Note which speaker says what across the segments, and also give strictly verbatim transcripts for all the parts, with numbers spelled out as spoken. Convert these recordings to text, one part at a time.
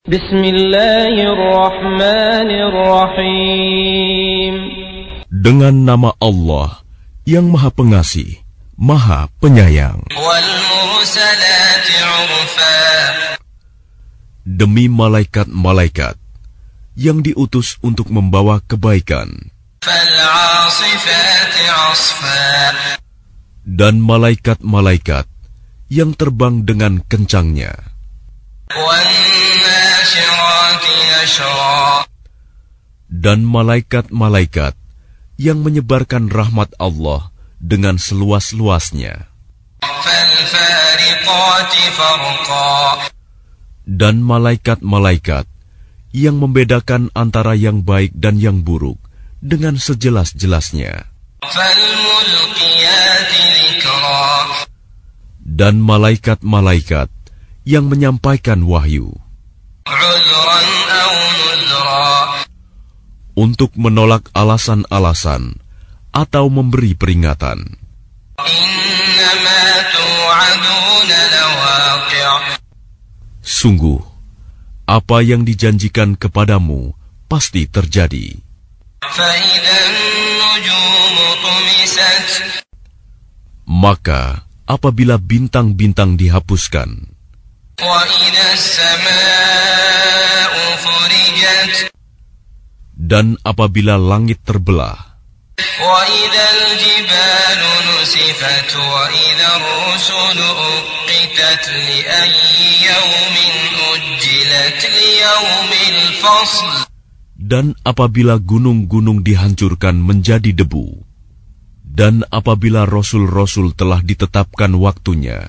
Speaker 1: Bismillahirrahmanirrahim.
Speaker 2: Dengan nama Allah yang Maha Pengasih, Maha Penyayang. Demi malaikat-malaikat yang diutus untuk membawa kebaikan, dan malaikat-malaikat yang terbang dengan kencangnya, dan malaikat-malaikat yang menyebarkan rahmat Allah dengan seluas-luasnya, dan malaikat-malaikat yang membedakan antara yang baik dan yang buruk dengan sejelas-jelasnya, dan malaikat-malaikat yang menyampaikan wahyu untuk menolak alasan-alasan atau memberi peringatan. Sungguh, apa yang dijanjikan kepadamu pasti terjadi. Maka, apabila bintang-bintang dihapuskan, dan apabila langit terbelah, dan apabila gunung-gunung dihancurkan menjadi debu, dan apabila rasul-rasul telah ditetapkan waktunya,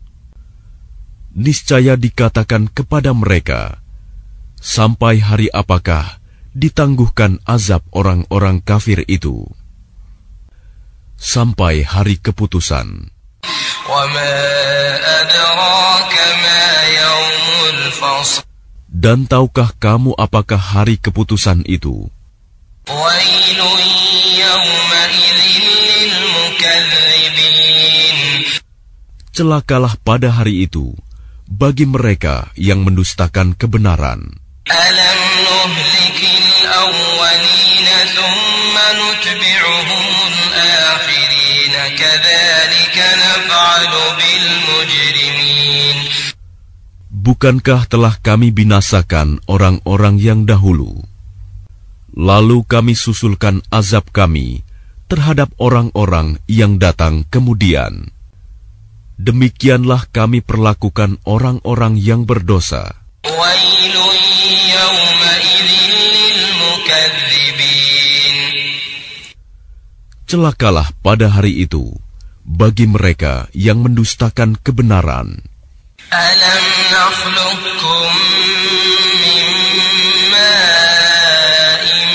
Speaker 2: niscaya dikatakan kepada mereka, sampai hari apakah ditangguhkan azab orang-orang kafir itu? Sampai hari keputusan. Dan tahukah kamu apakah hari keputusan itu? Celakalah pada hari itu bagi mereka yang mendustakan kebenaran.
Speaker 3: Alam nuhlikil awwalin thumma nutbi'uhum al-akhirin kadzalika naf'alu bil mujrimin.
Speaker 2: Bukankah telah kami binasakan orang-orang yang dahulu, lalu kami susulkan azab kami terhadap orang-orang yang datang kemudian. Demikianlah kami perlakukan orang-orang yang berdosa. Celakalah pada hari itu bagi mereka yang mendustakan kebenaran.
Speaker 3: Alam nakhluqukum min ma'in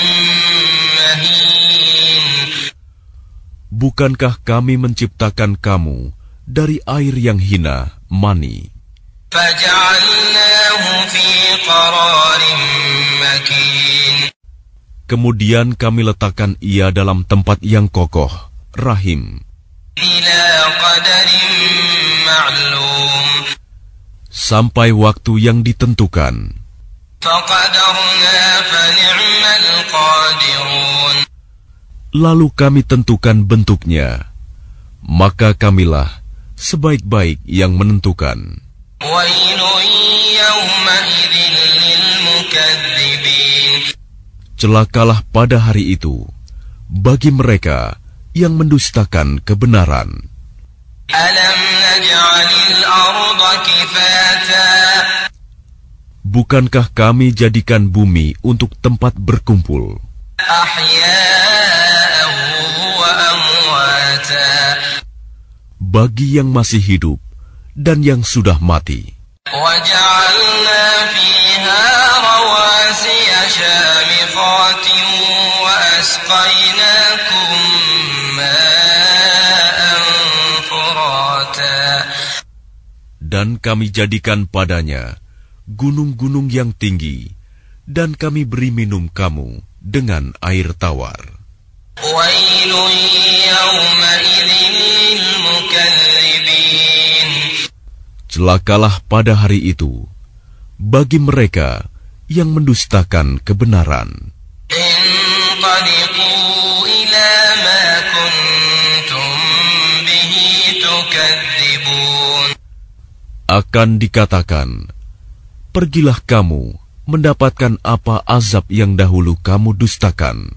Speaker 3: mahin.
Speaker 2: Bukankah kami menciptakan kamu dari air yang hina, mani?
Speaker 3: Faja'alnahu fi qararin makin.
Speaker 2: Kemudian kami letakkan ia dalam tempat yang kokoh, rahim.
Speaker 3: Ila qadarin ma'lum.
Speaker 2: Sampai waktu yang ditentukan.
Speaker 3: Faqadarna fa ni'mal qadirun.
Speaker 2: Lalu kami tentukan bentuknya, maka kamilah sebaik-baik yang menentukan.
Speaker 3: Wailun yawma'idhin lil mukadzibin.
Speaker 2: Celakalah pada hari itu bagi mereka yang mendustakan kebenaran.
Speaker 3: Alam naj'alil arda kifata.
Speaker 2: Bukankah kami jadikan bumi untuk tempat berkumpul?
Speaker 3: Ahya'an wa amwata.
Speaker 2: Bagi yang masih hidup dan yang sudah mati.
Speaker 3: وَجَعَلْنَا فِيهَا رَوَاسِيَ شَامِخَاتٍ وَأَسْقَيْنَاكُم مَّاءً فُرَاتًا.
Speaker 2: Dan kami jadikan padanya gunung-gunung yang tinggi, dan kami beri minum kamu dengan air tawar.
Speaker 3: وَيْلٌ يَوْمَئِذٍ لِّلْمُكَذِّبِينَ.
Speaker 2: Celakalah pada hari itu bagi mereka yang mendustakan kebenaran.
Speaker 3: انطلقوا إلى ما كنتم به تكذبون.
Speaker 2: Akan dikatakan, pergilah kamu mendapatkan apa azab yang dahulu kamu dustakan.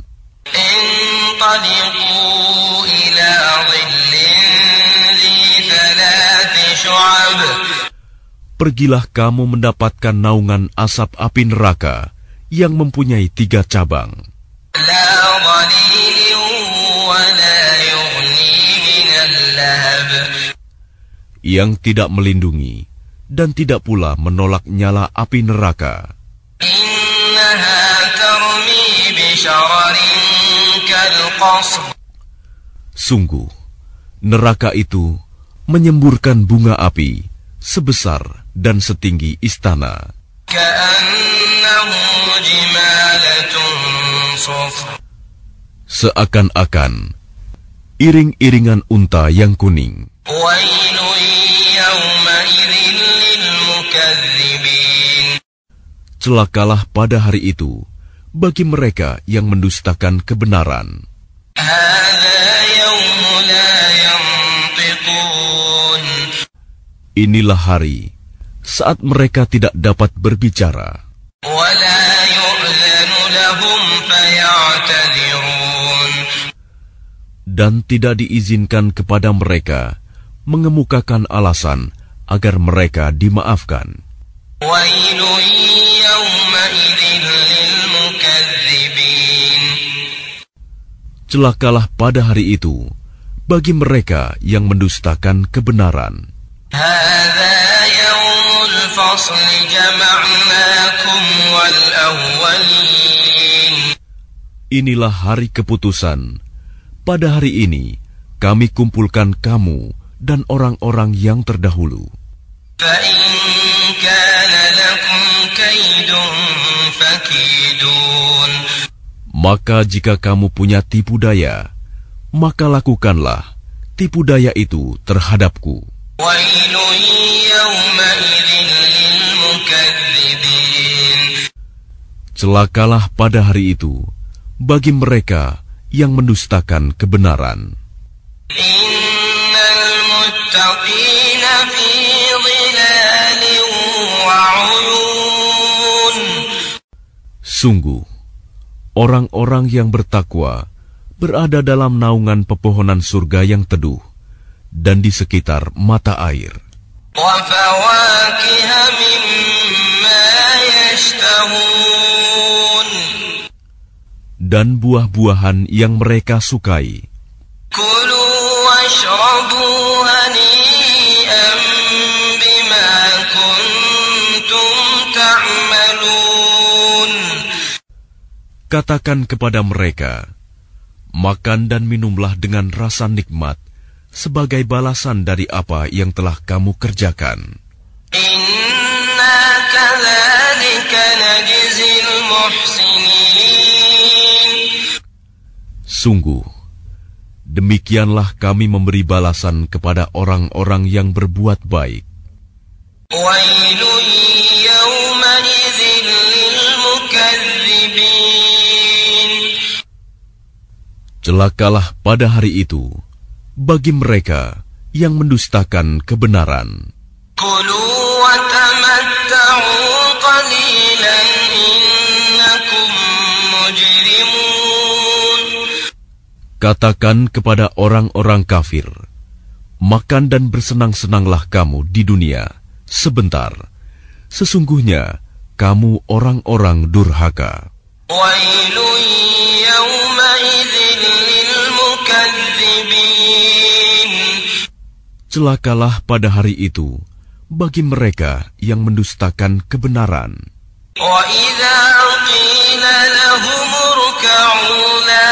Speaker 3: انطلقوا إلى ظل ذي ثلاث شعب.
Speaker 2: Pergilah kamu mendapatkan naungan asap api neraka yang mempunyai tiga cabang.
Speaker 3: لا ظليل ولا يغني من اللهب.
Speaker 2: Yang tidak melindungi dan tidak pula menolak nyala api neraka.
Speaker 3: إنها ترمي بشرر كالقصر.
Speaker 2: Sungguh, neraka itu menyemburkan bunga api sebesar dan setinggi istana.
Speaker 3: كأنه جمالة صفر.
Speaker 2: Seakan-akan iring-iringan unta yang kuning.
Speaker 3: ويل يومئذ للمكذبين.
Speaker 2: Celakalah pada hari itu bagi mereka yang mendustakan kebenaran.
Speaker 3: هذا يوم لا ينطقون.
Speaker 2: Inilah hari saat mereka tidak dapat berbicara.
Speaker 3: ولا يؤذن لهم فيعتذرون.
Speaker 2: Dan tidak diizinkan kepada mereka mengemukakan alasan agar mereka dimaafkan.
Speaker 3: ويل يومئذ للمكذبين.
Speaker 2: Celakalah pada hari itu bagi mereka yang mendustakan kebenaran.
Speaker 3: هذا يوم الفصل جمعناكم والأولين.
Speaker 2: Inilah hari keputusan. Pada hari ini kami kumpulkan kamu dan orang-orang yang terdahulu.
Speaker 3: فإن كان لكم كيد فكيدون.
Speaker 2: Maka jika kamu punya tipu daya, maka lakukanlah tipu daya itu terhadapku.
Speaker 3: ويل يومئذ للمكذبين.
Speaker 2: Celakalah pada hari itu bagi mereka yang mendustakan kebenaran.
Speaker 3: إن المتقين في ظلال وعيون.
Speaker 2: Sungguh, orang-orang yang bertakwa berada dalam naungan pepohonan surga yang teduh dan di sekitar mata air.
Speaker 3: وفواكه مما يشتهون.
Speaker 2: Dan buah-buahan yang mereka sukai.
Speaker 3: كلوا واشربوا هنيئا بما كنتم تعملون.
Speaker 2: Katakan kepada mereka, makan dan minumlah dengan rasa nikmat sebagai balasan dari apa yang telah kamu kerjakan.
Speaker 3: إنا كذلك نجزي المحسنين.
Speaker 2: Sungguh, demikianlah kami memberi balasan kepada orang-orang yang berbuat baik.
Speaker 3: ويل يومئذ للمكذبين.
Speaker 2: Celakalah pada hari itu bagi mereka yang mendustakan kebenaran.
Speaker 3: كلوا وتمتعوا قليلا إنكم مجرمون.
Speaker 2: Katakan kepada orang-orang kafir, makan dan bersenang-senanglah kamu di dunia sebentar. Sesungguhnya kamu orang-orang durhaka.
Speaker 3: ويل يومئذ للمكذبين.
Speaker 2: Celakalah pada hari itu bagi mereka yang mendustakan kebenaran.
Speaker 3: وإذا قيل لهم اركعوا لا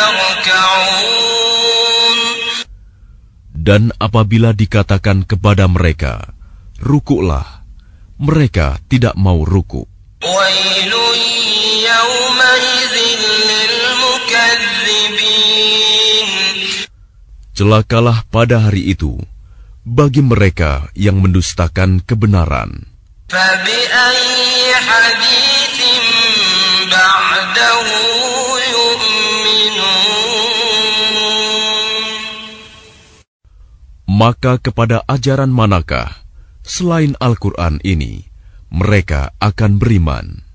Speaker 3: يركعون.
Speaker 2: Dan apabila dikatakan kepada mereka, rukuklah, mereka tidak mau ruku.
Speaker 3: ويل يومئذ للمكذبين.
Speaker 2: Celakalah pada hari itu bagi mereka yang mendustakan kebenaran.
Speaker 3: فبأي حديث بعده يؤمنون.
Speaker 2: Maka kepada ajaran manakah selain Al-Quran ini mereka akan beriman?